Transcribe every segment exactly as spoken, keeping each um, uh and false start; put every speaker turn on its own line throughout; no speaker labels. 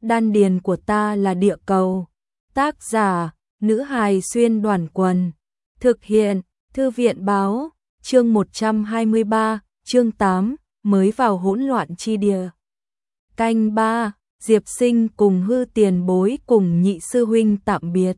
đan điền của ta là địa cầu. Tác giả, nữ hài xuyên đoàn quần. Thực hiện, thư viện báo, chương một trăm hai mươi ba, chương tám, mới vào hỗn loạn chi địa. Canh ba, Diệp Sinh cùng Hư Tiền Bối cùng nhị sư huynh tạm biệt.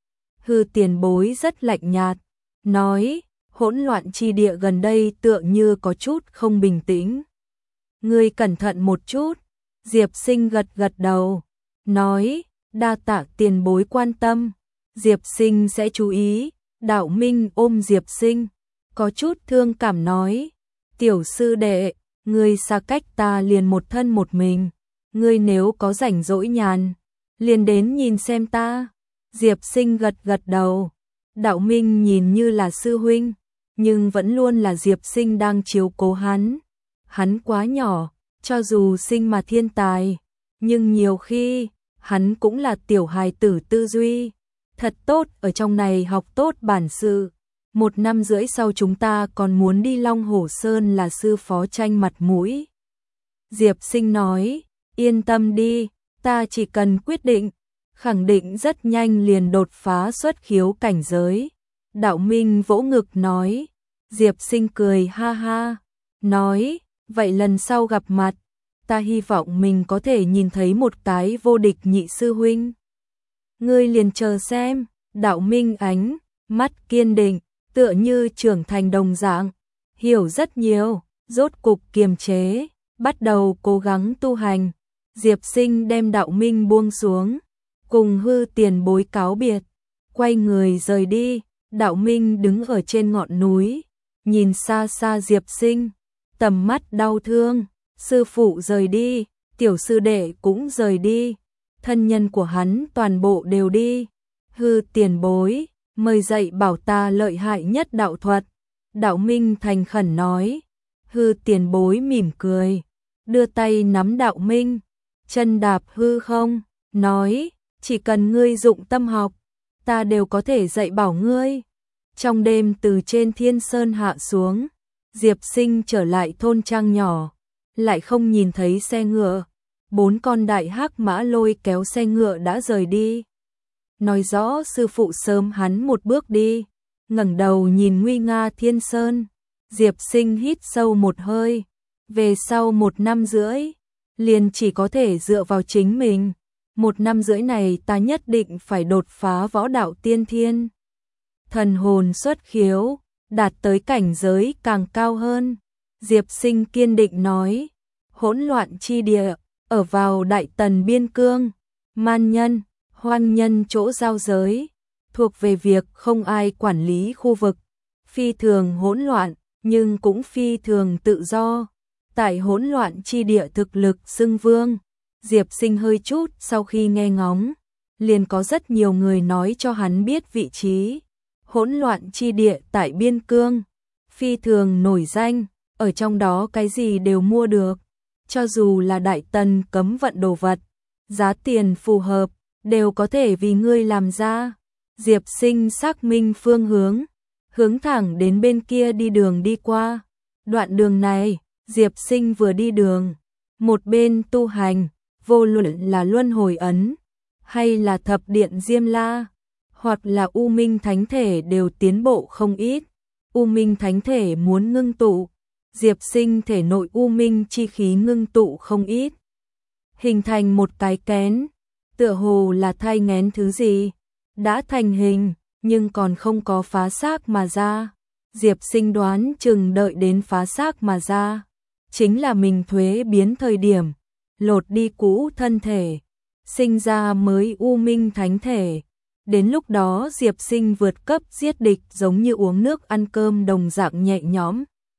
Hư Tiền Bối rất lạnh nhạt, nói, hỗn loạn chi địa gần đây tựa như có chút không bình tĩnh. Ngươi cẩn thận một chút. Diệp Sinh gật gật đầu, nói, đa tạ Tiền Bối quan tâm, Diệp Sinh sẽ chú ý. Đạo Minh ôm Diệp Sinh, có chút thương cảm nói, tiểu sư đệ, ngươi xa cách ta liền một thân một mình, ngươi nếu có rảnh rỗi nhàn, liền đến nhìn xem ta. Diệp Sinh gật gật đầu, Đạo Minh nhìn như là sư huynh, nhưng vẫn luôn là Diệp Sinh đang chiếu cố hắn. Hắn quá nhỏ, cho dù sinh mà thiên tài, nhưng nhiều khi, hắn cũng là tiểu hài tử tư duy. Thật tốt, ở trong này học tốt bản sự. Một năm rưỡi sau chúng ta còn muốn đi Long Hổ Sơn là sư phó tranh mặt mũi. Diệp Sinh nói, yên tâm đi, ta chỉ cần quyết định, khẳng định rất nhanh liền đột phá xuất khiếu cảnh giới. Đạo Minh vỗ ngực nói, Diệp Sinh cười ha ha, nói, vậy lần sau gặp mặt, ta hy vọng mình có thể nhìn thấy một cái vô địch nhị sư huynh. Ngươi liền chờ xem. Đạo Minh ánh mắt kiên định, tựa như trưởng thành đồng dạng, hiểu rất nhiều, rốt cục kiềm chế, bắt đầu cố gắng tu hành. Diệp Sinh đem Đạo Minh buông xuống, cùng Hư Tiền Bối cáo biệt, quay người rời đi. Đạo Minh đứng ở trên ngọn núi, nhìn xa xa Diệp Sinh, tầm mắt đau thương. Sư phụ rời đi, tiểu sư đệ cũng rời đi, thân nhân của hắn toàn bộ đều đi. Hư Tiền Bối, mời dạy bảo ta lợi hại nhất đạo thuật. Đạo Minh thành khẩn nói. Hư Tiền Bối mỉm cười, đưa tay nắm Đạo Minh, chân đạp hư không, nói, chỉ cần ngươi dụng tâm học, ta đều có thể dạy bảo ngươi. Trong đêm từ trên thiên sơn hạ xuống, Diệp Sinh trở lại thôn trang nhỏ, lại không nhìn thấy xe ngựa. Bốn con đại hắc mã lôi kéo xe ngựa đã rời đi. Nói rõ sư phụ sớm hắn một bước đi. Ngẩng đầu nhìn nguy nga thiên sơn, Diệp Sinh hít sâu một hơi. Về sau một năm rưỡi, liền chỉ có thể dựa vào chính mình. Một năm rưỡi này ta nhất định phải đột phá võ đạo tiên thiên, thần hồn xuất khiếu, đạt tới cảnh giới càng cao hơn. Diệp Sinh kiên định nói, hỗn loạn chi địa, ở vào Đại Tần biên cương, man nhân, hoang nhân chỗ giao giới, thuộc về việc không ai quản lý khu vực, phi thường hỗn loạn, nhưng cũng phi thường tự do. Tại hỗn loạn chi địa thực lực xưng vương. Diệp Sinh hơi chút sau khi nghe ngóng, liền có rất nhiều người nói cho hắn biết vị trí. Hỗn loạn chi địa tại biên cương, phi thường nổi danh, ở trong đó cái gì đều mua được. Cho dù là Đại Tần cấm vận đồ vật, giá tiền phù hợp, đều có thể vì ngươi làm ra. Diệp Sinh xác minh phương hướng, hướng thẳng đến bên kia đi đường đi qua. Đoạn đường này, Diệp Sinh vừa đi đường, một bên tu hành, vô luận là luân hồi ấn, hay là thập điện Diêm La, hoặc là U Minh Thánh Thể đều tiến bộ không ít. U Minh Thánh Thể muốn ngưng tụ, Diệp Sinh thể nội U Minh chi khí ngưng tụ không ít, hình thành một cái kén, tựa hồ là thai nghén thứ gì, đã thành hình, nhưng còn không có phá xác mà ra. Diệp Sinh đoán chừng đợi đến phá xác mà ra, chính là mình thuế biến thời điểm, lột đi cũ thân thể, sinh ra mới U Minh Thánh Thể. Đến lúc đó Diệp Sinh vượt cấp giết địch giống như uống nước ăn cơm đồng dạng nhẹ nhõm.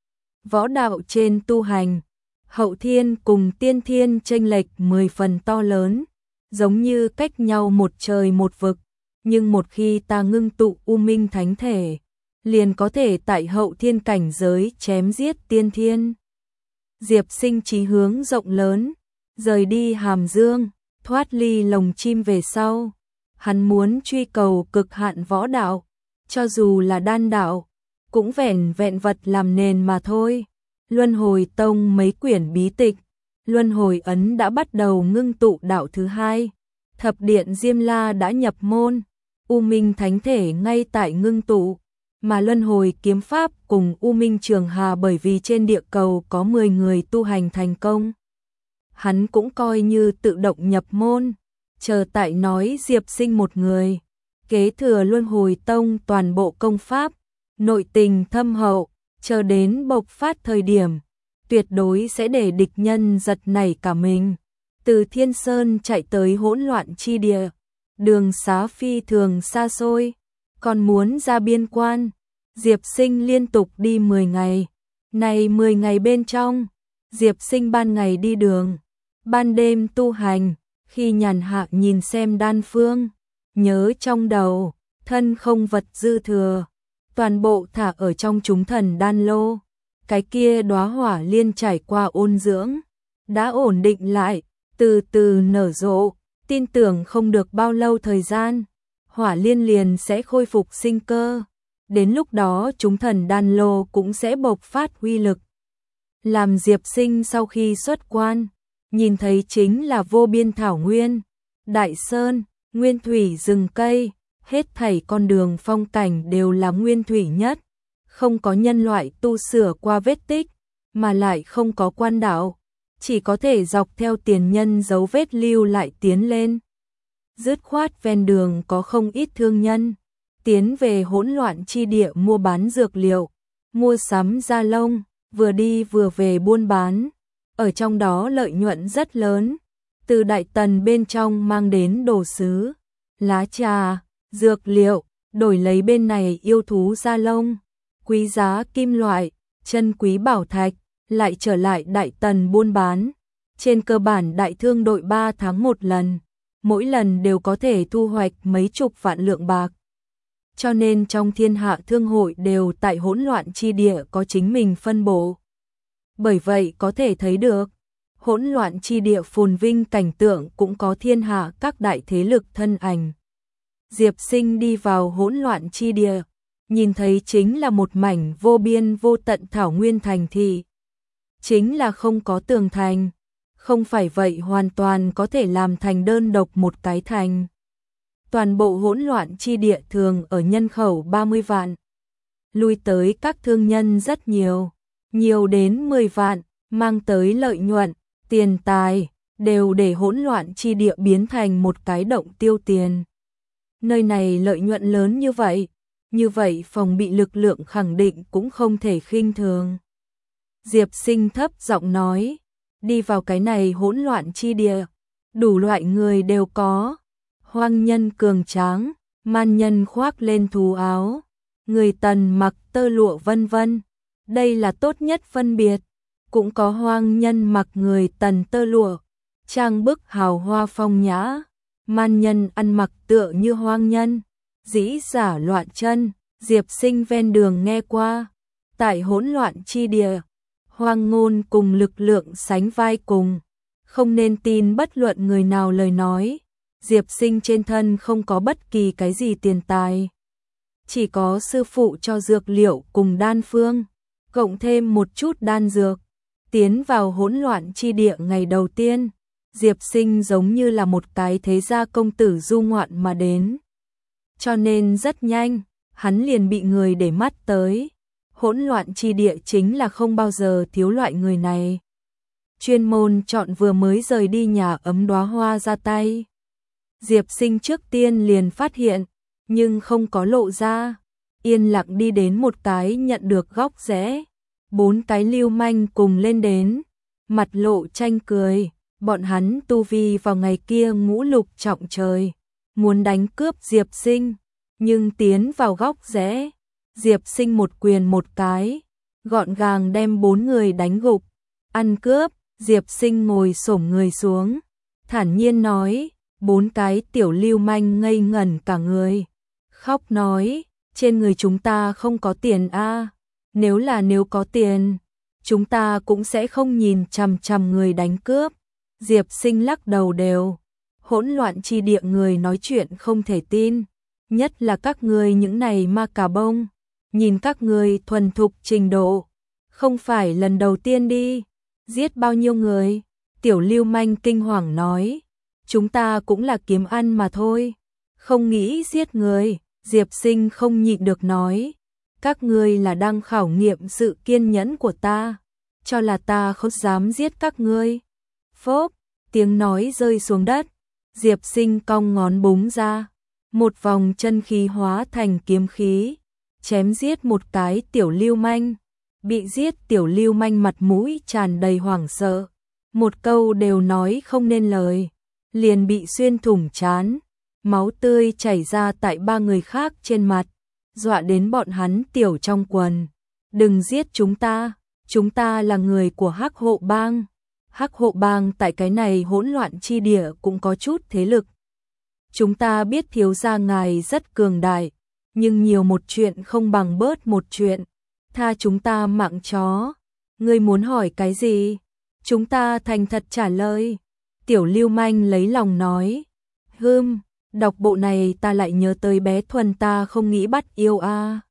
Võ đạo trên tu hành, hậu thiên cùng tiên thiên chênh lệch mười phần to lớn, giống như cách nhau một trời một vực, nhưng một khi ta ngưng tụ U Minh Thánh Thể, liền có thể tại hậu thiên cảnh giới chém giết tiên thiên. Diệp Sinh chí hướng rộng lớn, rời đi Hàm Dương, thoát ly lồng chim về sau, hắn muốn truy cầu cực hạn võ đạo, cho dù là đan đạo, cũng vẻn vẹn vật làm nền mà thôi. Luân Hồi Tông mấy quyển bí tịch, Luân hồi ấn đã bắt đầu ngưng tụ đạo thứ hai. Thập điện Diêm La đã nhập môn. U Minh Thánh Thể ngay tại ngưng tụ. Mà Luân Hồi Kiếm Pháp cùng U Minh Trường Hà bởi vì trên địa cầu có mười người tu hành thành công. Hắn cũng coi như tự động nhập môn. Chờ tại nói Diệp Sinh một người. Kế thừa Luân Hồi Tông toàn bộ công pháp. Nội tình thâm hậu. Chờ đến bộc phát thời điểm. Tuyệt đối sẽ để địch nhân giật nảy cả mình. Từ Thiên Sơn chạy tới hỗn loạn chi địa. Đường xá phi thường xa xôi. Còn muốn ra biên quan. Diệp Sinh liên tục đi mười ngày. Này mười ngày bên trong. Diệp Sinh ban ngày đi đường. Ban đêm tu hành. Khi nhàn hạ nhìn xem đan phương. Nhớ trong đầu. Thân không vật dư thừa. Toàn bộ thả ở trong chúng thần đan lô. Cái kia đóa hỏa liên trải qua ôn dưỡng. Đã ổn định lại. Từ từ nở rộ. Tin tưởng không được bao lâu thời gian. Hỏa liên liền sẽ khôi phục sinh cơ. Đến lúc đó chúng thần đan lô cũng sẽ bộc phát uy lực. Làm Diệp Sinh sau khi xuất quan. Nhìn thấy chính là vô biên thảo nguyên. Đại sơn, nguyên thủy rừng cây. Hết thảy con đường phong cảnh đều là nguyên thủy nhất. Không có nhân loại tu sửa qua vết tích. Mà lại không có quan đạo. Chỉ có thể dọc theo tiền nhân dấu vết lưu lại tiến lên. Dứt khoát ven đường có không ít thương nhân. Tiến về hỗn loạn chi địa mua bán dược liệu. Mua sắm da lông. Vừa đi vừa về buôn bán. Ở trong đó lợi nhuận rất lớn. Từ Đại Tần bên trong mang đến đồ sứ. Lá trà, dược liệu. Đổi lấy bên này yêu thú da lông. Quý giá kim loại, chân quý bảo thạch. Lại trở lại Đại Tần buôn bán. Trên cơ bản đại thương đội ba tháng một lần. Mỗi lần đều có thể thu hoạch mấy chục vạn lượng bạc. Cho nên trong thiên hạ thương hội đều tại hỗn loạn chi địa có chính mình phân bổ. Bởi vậy có thể thấy được, hỗn loạn chi địa phồn vinh cảnh tượng cũng có thiên hạ các đại thế lực thân ảnh. Diệp Sinh đi vào hỗn loạn chi địa, nhìn thấy chính là một mảnh vô biên vô tận thảo nguyên thành thị. Chính là không có tường thành, không phải vậy hoàn toàn có thể làm thành đơn độc một cái thành. Toàn bộ hỗn loạn chi địa thường ở nhân khẩu ba mươi vạn. Lui tới các thương nhân rất nhiều, nhiều đến mười vạn, mang tới lợi nhuận, tiền tài, đều để hỗn loạn chi địa biến thành một cái động tiêu tiền. Nơi này lợi nhuận lớn như vậy, như vậy phòng bị lực lượng khẳng định cũng không thể khinh thường. Diệp Sinh thấp giọng nói, đi vào cái này hỗn loạn chi địa, đủ loại người đều có. Hoang nhân cường tráng, man nhân khoác lên thú áo, người Tần mặc tơ lụa vân vân. Đây là tốt nhất phân biệt. Cũng có hoang nhân mặc người Tần tơ lụa, trang bức hào hoa phong nhã. Man nhân ăn mặc tựa như hoang nhân, dĩ giả loạn chân. Diệp Sinh ven đường nghe qua. Tại hỗn loạn chi địa, hoang ngôn cùng lực lượng sánh vai cùng. Không nên tin bất luận người nào lời nói. Diệp Sinh trên thân không có bất kỳ cái gì tiền tài. Chỉ có sư phụ cho dược liệu cùng đan phương. Cộng thêm một chút đan dược. Tiến vào hỗn loạn chi địa ngày đầu tiên. Diệp Sinh giống như là một cái thế gia công tử du ngoạn mà đến. Cho nên rất nhanh, hắn liền bị người để mắt tới. Hỗn loạn chi địa chính là không bao giờ thiếu loại người này. Chuyên môn chọn vừa mới rời đi nhà ấm đóa hoa ra tay. Diệp Sinh trước tiên liền phát hiện, nhưng không có lộ ra. Yên lặng đi đến một cái nhận được góc rẽ. Bốn cái lưu manh cùng lên đến. Mặt lộ tranh cười. Bọn hắn tu vi vào ngày kia ngũ lục trọng trời. Muốn đánh cướp Diệp Sinh. Nhưng tiến vào góc rẽ. Diệp Sinh một quyền một cái. Gọn gàng đem bốn người đánh gục. Ăn cướp. Diệp Sinh ngồi xổm người xuống. Thản nhiên nói. Bốn cái tiểu lưu manh ngây ngẩn cả người. Khóc nói. Trên người chúng ta không có tiền a. Nếu là nếu có tiền, chúng ta cũng sẽ không nhìn chằm chằm người đánh cướp. Diệp Sinh lắc đầu đều. Hỗn loạn chi địa người nói chuyện không thể tin. Nhất là các người những này ma cà bông. Nhìn các người thuần thục trình độ. Không phải lần đầu tiên đi. Giết bao nhiêu người. Tiểu lưu manh kinh hoàng nói, chúng ta cũng là kiếm ăn mà thôi, không nghĩ giết người. Diệp Sinh không nhịn được nói, các ngươi là đang khảo nghiệm sự kiên nhẫn của ta, cho là ta không dám giết các ngươi. Phốp, tiếng nói rơi xuống đất, Diệp Sinh cong ngón búng ra, một vòng chân khí hóa thành kiếm khí, chém giết một cái tiểu lưu manh. Bị giết tiểu lưu manh mặt mũi tràn đầy hoảng sợ, một câu đều nói không nên lời, liền bị xuyên thủng trán, máu tươi chảy ra tại ba người khác trên mặt, dọa đến bọn hắn tiểu trong quần. Đừng giết chúng ta, chúng ta là người của Hắc Hộ Bang. Hắc Hộ Bang tại cái này hỗn loạn chi địa cũng có chút thế lực. Chúng ta biết thiếu gia ngài rất cường đại, nhưng nhiều một chuyện không bằng bớt một chuyện. Tha chúng ta mạng chó. Ngươi muốn hỏi cái gì? Chúng ta thành thật trả lời. Tiểu lưu manh lấy lòng nói. Hừm, đọc bộ này ta lại nhớ tới bé Thuần ta không nghĩ bắt yêu a. À.